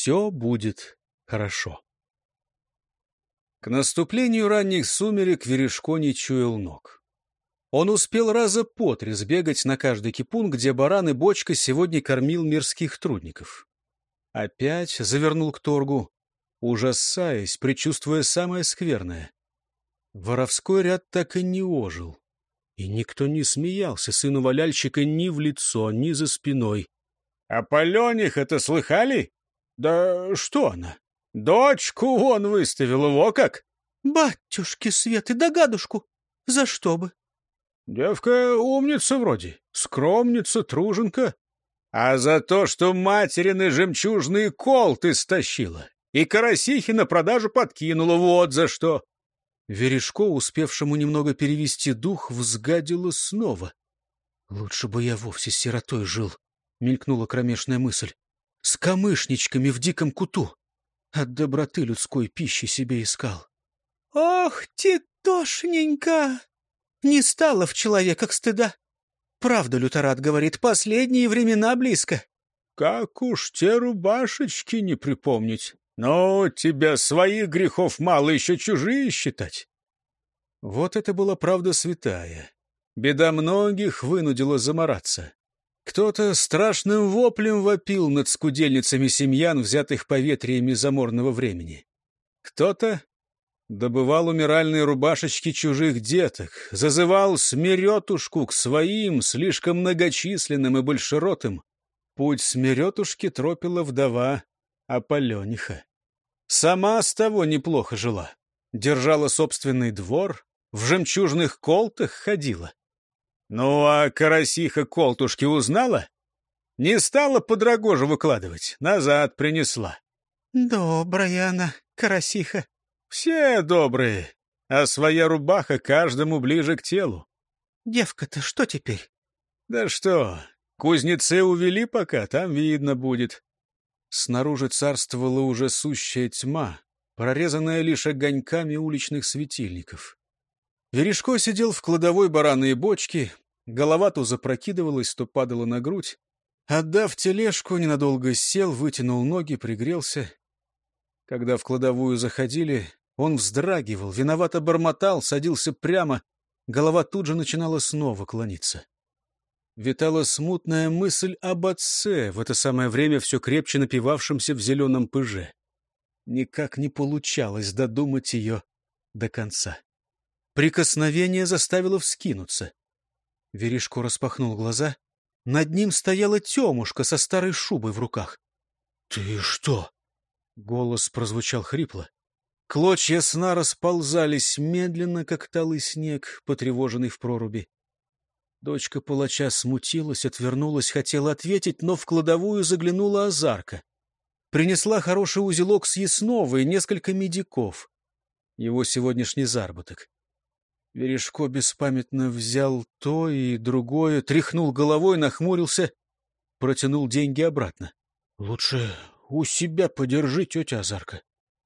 все будет хорошо. К наступлению ранних сумерек Верешко не чуял ног. Он успел раза по 3 сбегать на каждый кипун, где баран и бочка сегодня кормил мирских трудников. Опять завернул к торгу, ужасаясь, предчувствуя самое скверное. Воровской ряд так и не ожил. И никто не смеялся сыну валяльщика ни в лицо, ни за спиной. — А Палених-то слыхали? — Да что она? Дочку вон выставила, во как! — Батюшки Светы, догадушку! За что бы? — Девка умница вроде, скромница, труженка. А за то, что материны жемчужные колты стащила и карасихи на продажу подкинула, вот за что. Верешко, успевшему немного перевести дух, взгадило снова. — Лучше бы я вовсе с сиротой жил, — мелькнула кромешная мысль. — С камышничками в диком куту. От доброты людской пищи себе искал. — Ох, титошненька! Не стало в человеках стыда. Правда, лютерат говорит, последние времена близко. — Как уж те рубашечки не припомнить. Но тебя своих грехов мало, еще чужие считать. Вот это была правда святая. Беда многих вынудила замораться. Кто-то страшным воплем вопил над скудельницами семьян, взятых поветриями заморного времени. Кто-то добывал умиральные рубашечки чужих деток, зазывал смеретушку к своим, слишком многочисленным и большеротым. Путь смеретушки тропила вдова Аполлониха. Сама с того неплохо жила. Держала собственный двор, в жемчужных колтах ходила. Ну, а карасиха колтушки узнала? Не стала подрогоже выкладывать, назад принесла. Добрая она, карасиха. Все добрые, а своя рубаха каждому ближе к телу. Девка-то что теперь? Да что, кузнецы увели пока, там видно будет. Снаружи царствовала уже сущая тьма, прорезанная лишь огоньками уличных светильников. Верешко сидел в кладовой бараной бочки, голова то запрокидывалась, то падала на грудь. Отдав тележку, ненадолго сел, вытянул ноги, пригрелся. Когда в кладовую заходили, он вздрагивал, виновато бормотал, садился прямо, голова тут же начинала снова клониться. Витала смутная мысль об отце, в это самое время все крепче напивавшемся в зеленом пыже. Никак не получалось додумать ее до конца. Прикосновение заставило вскинуться. Верешко распахнул глаза. Над ним стояла Темушка со старой шубой в руках. — Ты что? — голос прозвучал хрипло. Клочья сна расползались медленно, как талый снег, потревоженный в проруби. Дочка палача смутилась, отвернулась, хотела ответить, но в кладовую заглянула Азарка. Принесла хороший узелок съестного и несколько медиков. Его сегодняшний заработок. Верешко беспамятно взял то и другое, тряхнул головой, нахмурился, протянул деньги обратно. — Лучше у себя подержи, тетя Азарка.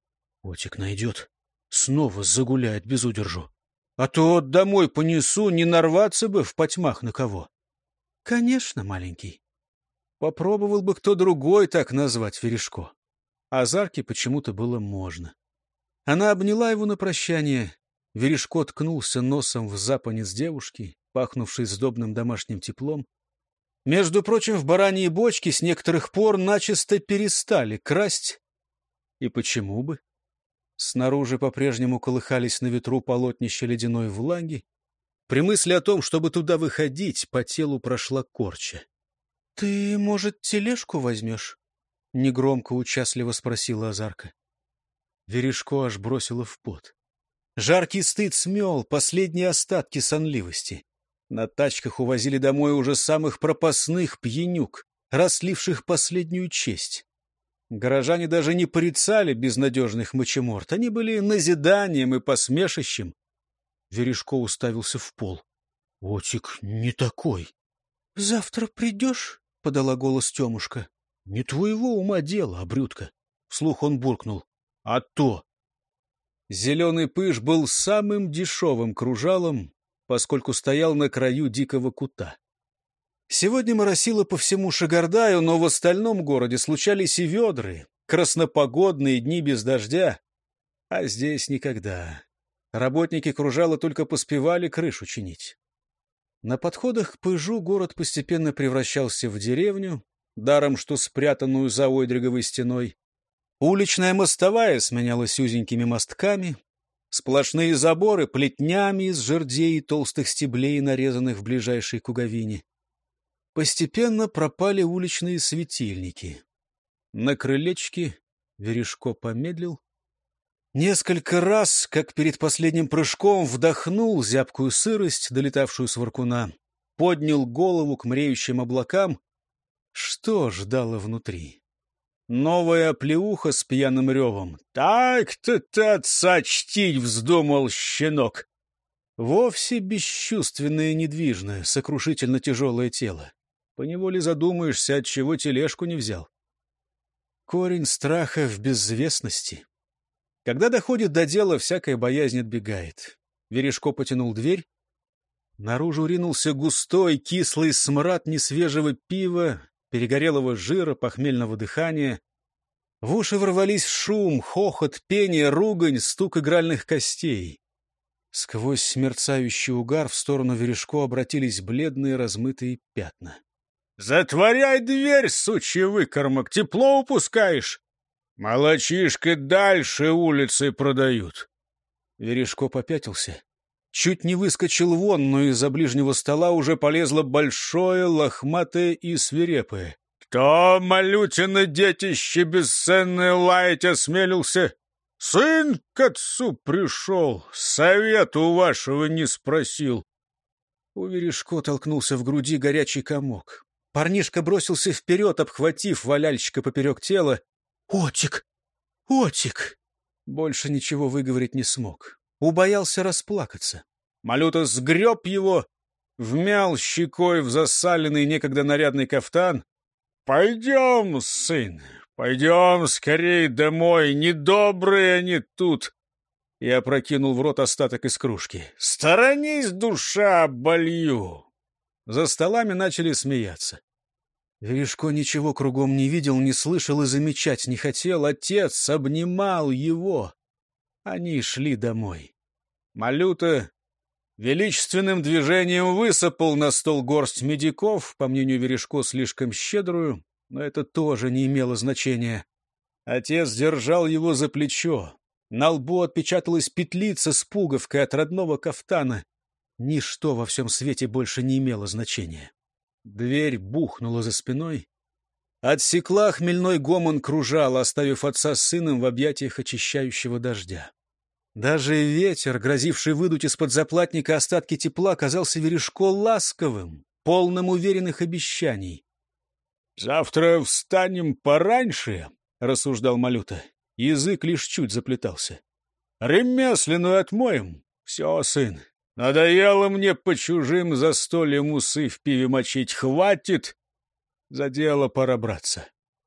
Отик найдет, снова загуляет без удержу. А то домой понесу, не нарваться бы в потьмах на кого. — Конечно, маленький. Попробовал бы кто другой так назвать Верешко. Азарке почему-то было можно. Она обняла его на прощание. Верешко ткнулся носом в запонец девушки, пахнувшей сдобным домашним теплом. Между прочим, в бараньей бочке с некоторых пор начисто перестали красть. И почему бы? Снаружи по-прежнему колыхались на ветру полотнища ледяной влаги. При мысли о том, чтобы туда выходить, по телу прошла корча. — Ты, может, тележку возьмешь? — негромко, участливо спросила Азарка. Верешко аж бросило в пот. Жаркий стыд смел последние остатки сонливости. На тачках увозили домой уже самых пропасных пьянюк, расливших последнюю честь. Горожане даже не порицали безнадежных мочеморд. Они были назиданием и посмешищем. Верешко уставился в пол. — Отик не такой. — Завтра придешь? — подала голос Темушка. — Не твоего ума дело, обрюдка. Вслух он буркнул. — А то! Зеленый пыж был самым дешевым кружалом, поскольку стоял на краю дикого кута. Сегодня моросило по всему Шагардаю, но в остальном городе случались и ведры, краснопогодные дни без дождя. А здесь никогда. Работники кружала только поспевали крышу чинить. На подходах к Пыжу город постепенно превращался в деревню, даром что спрятанную за Ойдриговой стеной. Уличная мостовая сменялась узенькими мостками, сплошные заборы плетнями из жердей и толстых стеблей, нарезанных в ближайшей куговине. Постепенно пропали уличные светильники. На крылечке Верешко помедлил. Несколько раз, как перед последним прыжком, вдохнул зябкую сырость, долетавшую с воркуна, поднял голову к мреющим облакам. Что ждало внутри? Новая оплеуха с пьяным ревом. «Так-то ты отца чтить вздумал, щенок!» Вовсе бесчувственное, недвижное, сокрушительно тяжелое тело. Поневоле задумаешься, отчего тележку не взял. Корень страха в безвестности. Когда доходит до дела, всякая боязнь отбегает. Верешко потянул дверь. Наружу ринулся густой, кислый смрад несвежего пива, перегорелого жира, похмельного дыхания. В уши ворвались шум, хохот, пение, ругань, стук игральных костей. Сквозь мерцающий угар в сторону Верешко обратились бледные размытые пятна. «Затворяй дверь, сучий выкормок! Тепло упускаешь! Молочишко дальше улицы продают!» Верешко попятился. Чуть не выскочил вон, но из-за ближнего стола уже полезло большое, лохматое и свирепое. «Кто, Малютина детище бесценное, лаять осмелился? Сын к отцу пришел, совету вашего не спросил!» У Верешко толкнулся в груди горячий комок. Парнишка бросился вперед, обхватив валяльщика поперек тела. «Отик! Отик!» Больше ничего выговорить не смог. Убоялся расплакаться. Малюта сгреб его, вмял щекой в засаленный некогда нарядный кафтан. «Пойдем, сын, пойдем скорей домой, недобрые они тут!» И опрокинул в рот остаток из кружки. «Сторонись, душа, оболью!» За столами начали смеяться. Верешко ничего кругом не видел, не слышал и замечать не хотел. Отец обнимал его. Они шли домой. Малюта величественным движением высыпал на стол горсть медиков, по мнению Верешко, слишком щедрую, но это тоже не имело значения. Отец держал его за плечо. На лбу отпечаталась петлица с пуговкой от родного кафтана. Ничто во всем свете больше не имело значения. Дверь бухнула за спиной. Отсекла хмельной гомон кружал, оставив отца с сыном в объятиях очищающего дождя. Даже ветер, грозивший выдуть из-под заплатника остатки тепла, казался Верешко ласковым, полным уверенных обещаний. «Завтра встанем пораньше», — рассуждал Малюта. Язык лишь чуть заплетался. «Ремесленную отмоем. Все, сын. Надоело мне по чужим застольям усы в пиве мочить. Хватит! За дело пора браться.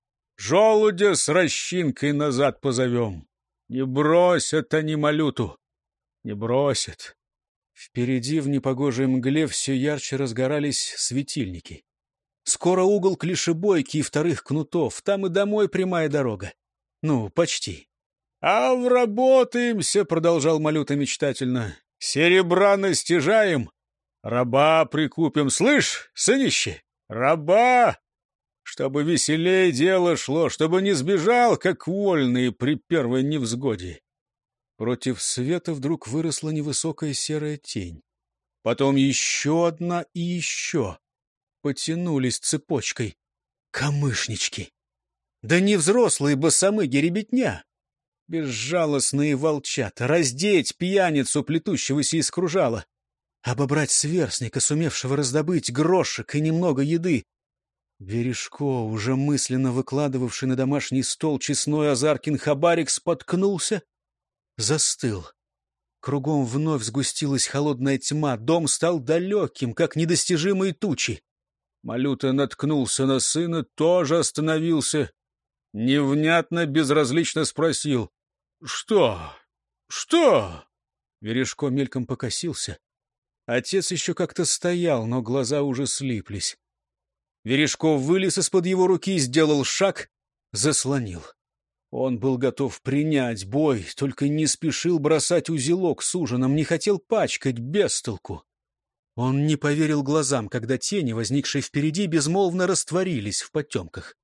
Желудя с расчинкой назад позовем. Не бросят они Малюту. Не бросят». Впереди в непогожей мгле все ярче разгорались светильники. Скоро угол Клишебойки и Вторых Кнутов. Там и домой прямая дорога. Ну, почти. «А вработаемся», — продолжал Малюта мечтательно. «Серебра настяжаем, раба прикупим. Слышь, сынище, раба! Чтобы веселее дело шло, чтобы не сбежал, как вольные при первой невзгоде». Против света вдруг выросла невысокая серая тень. Потом еще одна и еще. Потянулись цепочкой. Камышнички. Да не взрослые босомыги, ребятня. Безжалостные волчата. Раздеть пьяницу, плетущегося из кружала. Обобрать сверстника, сумевшего раздобыть грошек и немного еды. Верешко, уже мысленно выкладывавший на домашний стол честной Азаркин хабарик, споткнулся, застыл. Кругом вновь сгустилась холодная тьма. Дом стал далеким, как недостижимые тучи. Малюта наткнулся на сына, тоже остановился. Невнятно, безразлично спросил. «Что? Что?» Верешко мельком покосился. Отец еще как-то стоял, но глаза уже слиплись. Верешко вылез из-под его руки, сделал шаг, заслонил. Он был готов принять бой, только не спешил бросать узелок с ужином, не хотел пачкать без толку. Он не поверил глазам, когда тени, возникшие впереди, безмолвно растворились в потемках.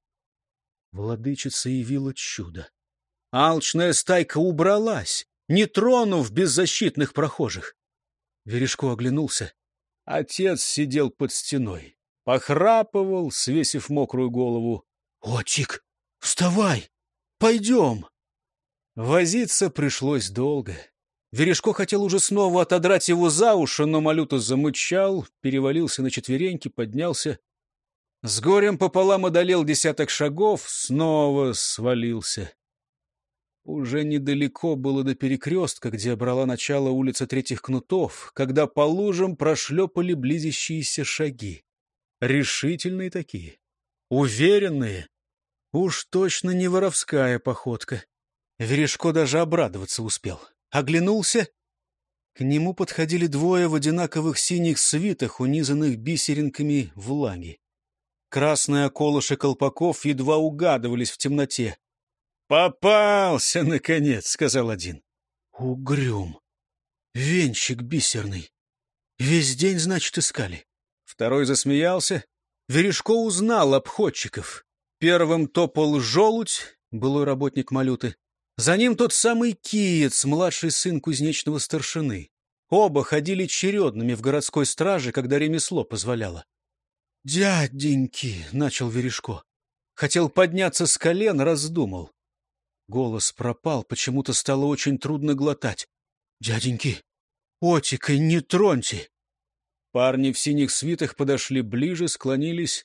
Владычица явила чудо. Алчная стайка убралась, не тронув беззащитных прохожих. Верешко оглянулся. Отец сидел под стеной, похрапывал, свесив мокрую голову. — Отик, вставай! Пойдем! Возиться пришлось долго. Верешко хотел уже снова отодрать его за уши, но Малюта замычал, перевалился на четвереньки, поднялся. С горем пополам одолел 10 шагов, снова свалился. Уже недалеко было до перекрестка, где брала начало улица Третьих Кнутов, когда по лужам прошлепали близящиеся шаги. Решительные такие, уверенные. Уж точно не воровская походка. Верешко даже обрадоваться успел. Оглянулся. К нему подходили двое в одинаковых синих свитах, унизанных бисеринками влаги. Красные околыши колпаков едва угадывались в темноте. «Попался, наконец!» — сказал один. «Угрюм! Венчик бисерный! Весь день, значит, искали!» Второй засмеялся. Верешко узнал обходчиков. Первым топал Желудь, былой работник Малюты. За ним тот самый Киец, младший сын кузнечного старшины. Оба ходили чередными в городской страже, когда ремесло позволяло. «Дяденьки!» — начал Верешко. Хотел подняться с колен, раздумал. Голос пропал, почему-то стало очень трудно глотать. «Дяденьки, отикой не троньте!» Парни в синих свитах подошли ближе, склонились.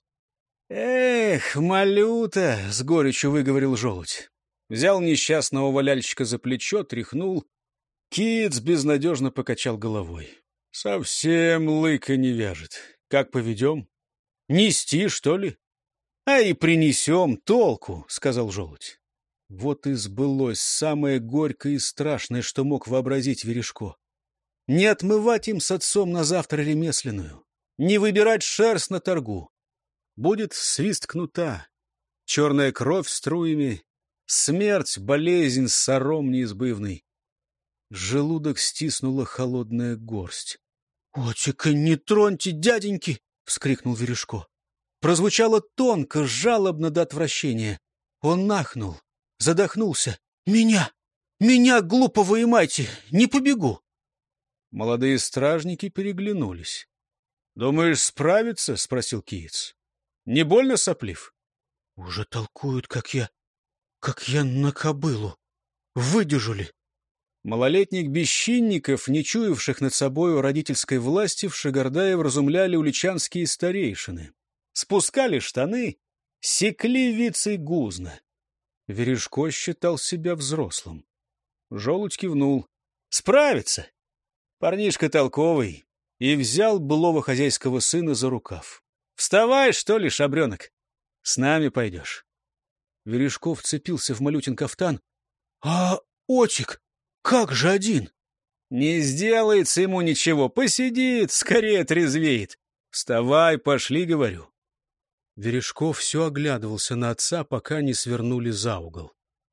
«Эх, Малюта!» — с горечью выговорил Желудь. Взял несчастного валяльщика за плечо, тряхнул. Киец безнадежно покачал головой. «Совсем лыка не вяжет. Как поведем? Нести, что ли?» «А и принесем толку», — сказал Желудь. Вот и сбылось самое горькое и страшное, что мог вообразить Верешко. Не отмывать им с отцом на завтра ремесленную, не выбирать шерсть на торгу. Будет свист кнута, черная кровь струями, смерть, болезнь с сором неизбывный. Желудок стиснула холодная горсть. — Отика, не троньте, дяденьки! — вскрикнул Верешко. Прозвучало тонко, жалобно до отвращения. Он нахнул, задохнулся. — Меня! Меня, глупо выимайте! Не побегу! Молодые стражники переглянулись. — Думаешь, справиться? — спросил Киец. — Не больно соплив? — Уже толкуют, как я на кобылу. Выдержали. Малолетних бесчинников, не чуявших над собою родительской власти, в Шагардае вразумляли уличанские старейшины. Спускали штаны, секли вицей гузно. Верешко считал себя взрослым. Желудь кивнул. — Справится. Парнишка толковый. И взял былого хозяйского сына за рукав. — Вставай, что ли, шабренок? С нами пойдешь. Верешко вцепился в Малютин кафтан. — А отик, как же один? — Не сделается ему ничего, посидит, скорее трезвеет. Вставай, пошли, говорю. Верешко все оглядывался на отца, пока не свернули за угол.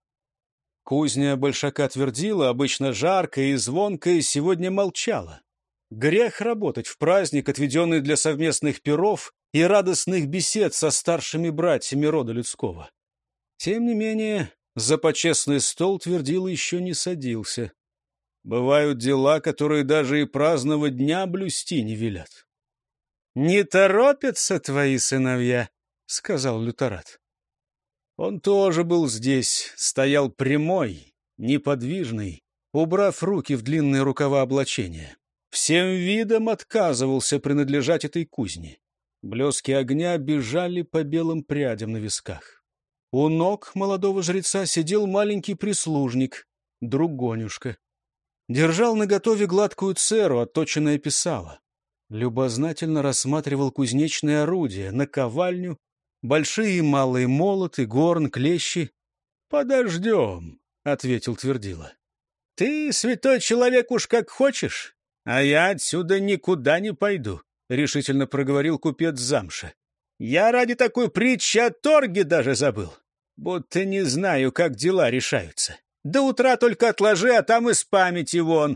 Кузня Большака Твердила, обычно жаркая и звонкая, сегодня молчала. Грех работать в праздник, отведенный для совместных пиров и радостных бесед со старшими братьями рода людского. Тем не менее, за почестный стол Твердила еще не садился. Бывают дела, которые даже и праздного дня блюсти не велят. — Не торопятся твои сыновья, — сказал Люторат. Он тоже был здесь, стоял прямой, неподвижный, убрав руки в длинные рукава облачения. Всем видом отказывался принадлежать этой кузне. Блески огня бежали по белым прядям на висках. У ног молодого жреца сидел маленький прислужник, Другонюшка. Держал наготове гладкую церу, отточенное писало. Любознательно рассматривал кузнечные орудия, наковальню, большие и малые молоты, горн, клещи. — Подождем, — ответил Твердила. — Ты, святой человек, уж как хочешь, а я отсюда никуда не пойду, — решительно проговорил купец замша. — Я ради такой притчи о торге даже забыл. Будто не знаю, как дела решаются. До утра только отложи, а там из памяти вон.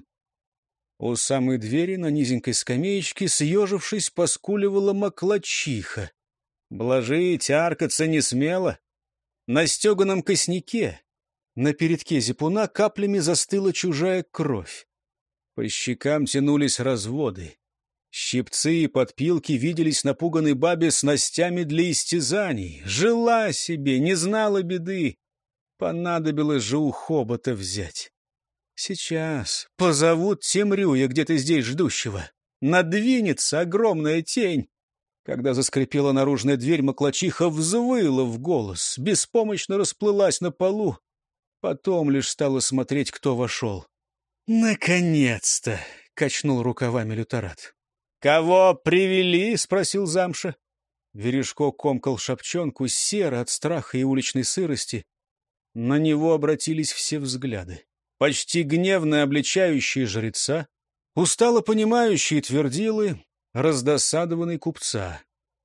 У самой двери на низенькой скамеечке, съежившись, поскуливала моклачиха. Блажить, аркаться не смело. На стеганом косняке, на передке зипуна, каплями застыла чужая кровь. По щекам тянулись разводы. Щипцы и подпилки виделись напуганной бабе снастями для истязаний. Жила себе, не знала беды. Понадобилось же у хобота взять. Сейчас позовут Темрюя где-то здесь ждущего. Надвинется огромная тень. Когда заскрипела наружная дверь, моклачиха взвыла в голос, беспомощно расплылась на полу. Потом лишь стала смотреть, кто вошел. «Наконец-то!» — качнул рукавами Люторат. «Кого привели?» — спросил замша. Верешко комкал шапчонку, серо от страха и уличной сырости. На него обратились все взгляды. Почти гневно обличающие жреца, устало понимающие твердилы, раздосадованный купца.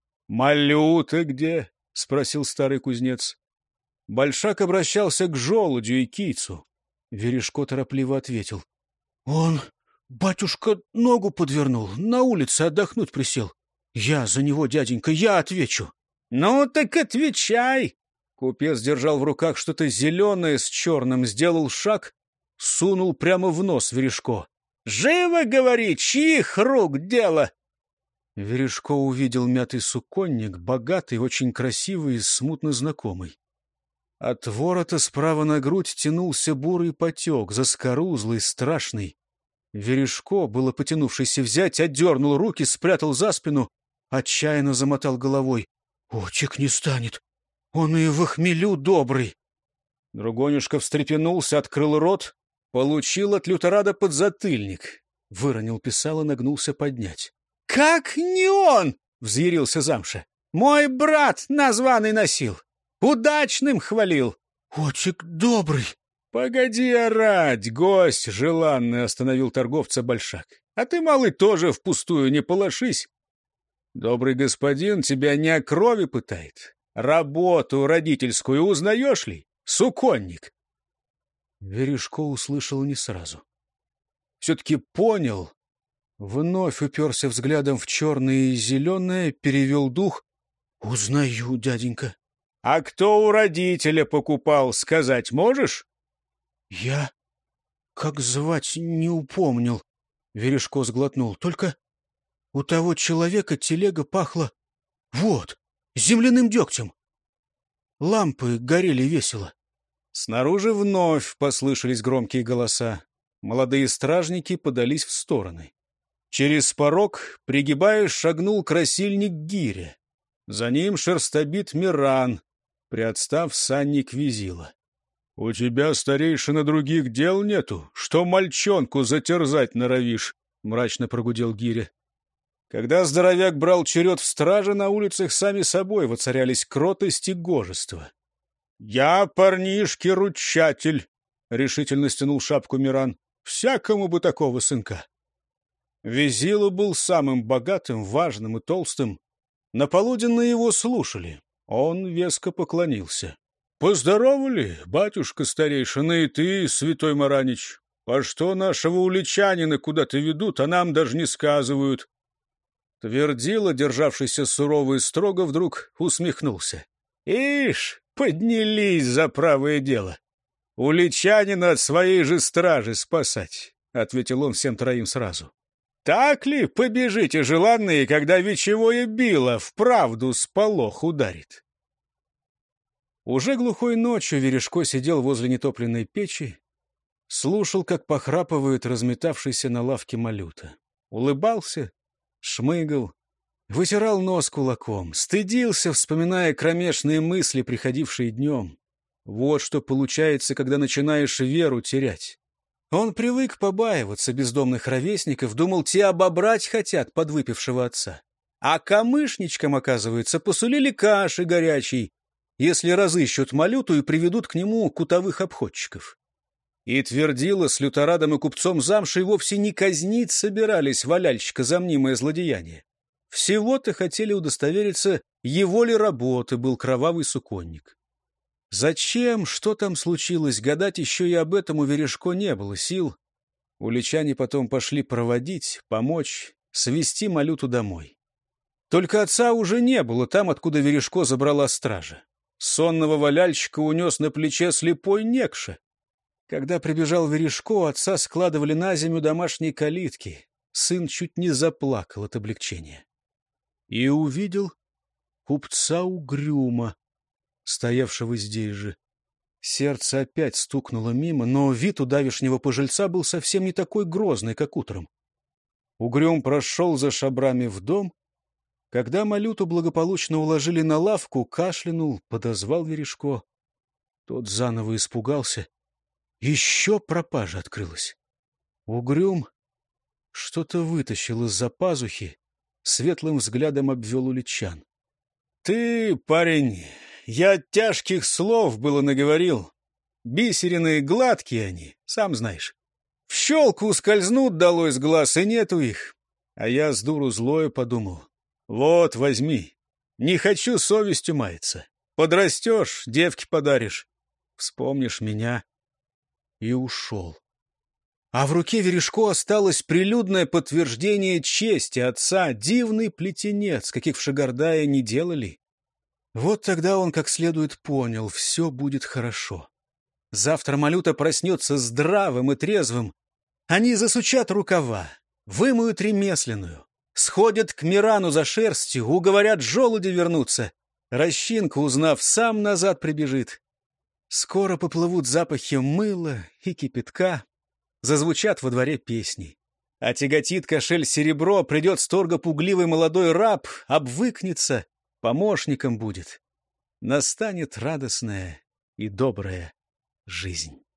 «Малюта где?» — спросил старый кузнец. Большак обращался к желудю и кийцу. Верешко торопливо ответил. «Он, батюшка, ногу подвернул, на улице отдохнуть присел. Я за него, дяденька, я отвечу». «Ну так отвечай!» Купец держал в руках что-то зеленое с черным, сделал шаг, сунул прямо в нос Верешко. «Живо, говори, чьих рук дело?» Верешко увидел мятый суконник, богатый, очень красивый и смутно знакомый. От ворота справа на грудь тянулся бурый потек, заскорузлый, страшный. Верешко, было потянувшийся взять, отдернул руки, спрятал за спину, отчаянно замотал головой. «Очек не станет, он и в хмелю добрый». Другонюшка встрепенулся, открыл рот, получил от Люторада подзатыльник. Выронил писало, нагнулся поднять. «Как не он?» — взъярился замша. «Мой брат названный носил. Удачным хвалил». «Очек добрый». «Погоди орать, гость желанный», — остановил торговца Большак. «А ты, малый, тоже впустую не полошись. Добрый господин тебя не о крови пытает. Работу родительскую узнаешь ли? Суконник». Верешко услышал не сразу. Все-таки понял. Вновь уперся взглядом в черное и зеленое, перевел дух. «Узнаю, дяденька». «А кто у родителя покупал, сказать можешь?» «Я, как звать, не упомнил», — Верешко сглотнул. «Только у того человека телега пахла, вот, земляным дегтем. Лампы горели весело». Снаружи вновь послышались громкие голоса. Молодые стражники подались в стороны. Через порог, пригибаясь, шагнул красильник Гиря. За ним шерстобит Миран, приотстав санник Визила. — У тебя, старейшина, других дел нету? Что мальчонку затерзать норовишь? — мрачно прогудел Гиря. Когда здоровяк брал черед в страже, на улицах сами собой воцарялись кротость и гожество. — Я, парнишки-ручатель, — решительно стянул шапку Миран, — всякому бы такого сынка. Визила был самым богатым, важным и толстым. На полуденно его слушали. Он веско поклонился. «Поздоровали, батюшка старейшина, и ты, святой Маранич. По что нашего уличанина куда-то ведут, а нам даже не сказывают?» Твердила, державшийся сурово и строго, вдруг усмехнулся. «Ишь, поднялись за правое дело. Уличанина от своей же стражи спасать», — ответил он всем троим сразу. «Так ли побежите, желанные, когда вечевое било вправду сполох ударит?» Уже глухой ночью Верешко сидел возле нетопленной печи, слушал, как похрапывает разметавшийся на лавке малюта. Улыбался, шмыгал, вытирал нос кулаком, стыдился, вспоминая кромешные мысли, приходившие днем. Вот что получается, когда начинаешь веру терять. Он привык побаиваться бездомных ровесников, думал, те обобрать хотят подвыпившего отца. А камышничкам, оказывается, посулили каши горячей, если разыщут малюту и приведут к нему кутовых обходчиков. И Твердила с Люторадом и купцом замшей вовсе не казнить собирались валяльщика за мнимое злодеяние. Всего-то хотели удостовериться, его ли работы был кровавый суконник. Зачем, что там случилось, гадать еще и об этом у Верешко не было сил. Уличане потом пошли проводить, помочь, свести Малюту домой. Только отца уже не было там, откуда Верешко забрала стража. Сонного валяльщика унес на плече слепой Некша. Когда прибежал Верешко, отца складывали на землю домашние калитки. Сын чуть не заплакал от облегчения. И увидел купца Угрюма, стоявшего здесь же. Сердце опять стукнуло мимо, но вид у давешнего пожильца был совсем не такой грозный, как утром. Угрюм прошел за шабрами в дом. Когда Малюту благополучно уложили на лавку, кашлянул, подозвал Верешко. Тот заново испугался. Еще пропажа открылась. Угрюм что-то вытащил из-за пазухи, светлым взглядом обвел уличан. — Ты, парень, я тяжких слов было наговорил. Бисерины гладкие они, сам знаешь. В щелку скользнут долой с глаз, и нету их. А я с дуру злое подумал. Вот, возьми. Не хочу совестью маяться. Подрастешь, девки подаришь. Вспомнишь меня. И ушел. А в руке Верешко осталось прилюдное подтверждение чести отца, дивный плетенец, каких в Шагардае не делали. Вот тогда он как следует понял, все будет хорошо. Завтра Малюта проснется здравым и трезвым. Они засучат рукава, вымоют ремесленную, сходят к Мирану за шерстью, уговорят желуди вернуться. Рощинка, узнав, сам назад прибежит. Скоро поплывут запахи мыла и кипятка, зазвучат во дворе песни. А тяготит кошель серебро, придет с торга пугливый молодой раб, обвыкнется, помощником будет. Настанет радостная и добрая жизнь.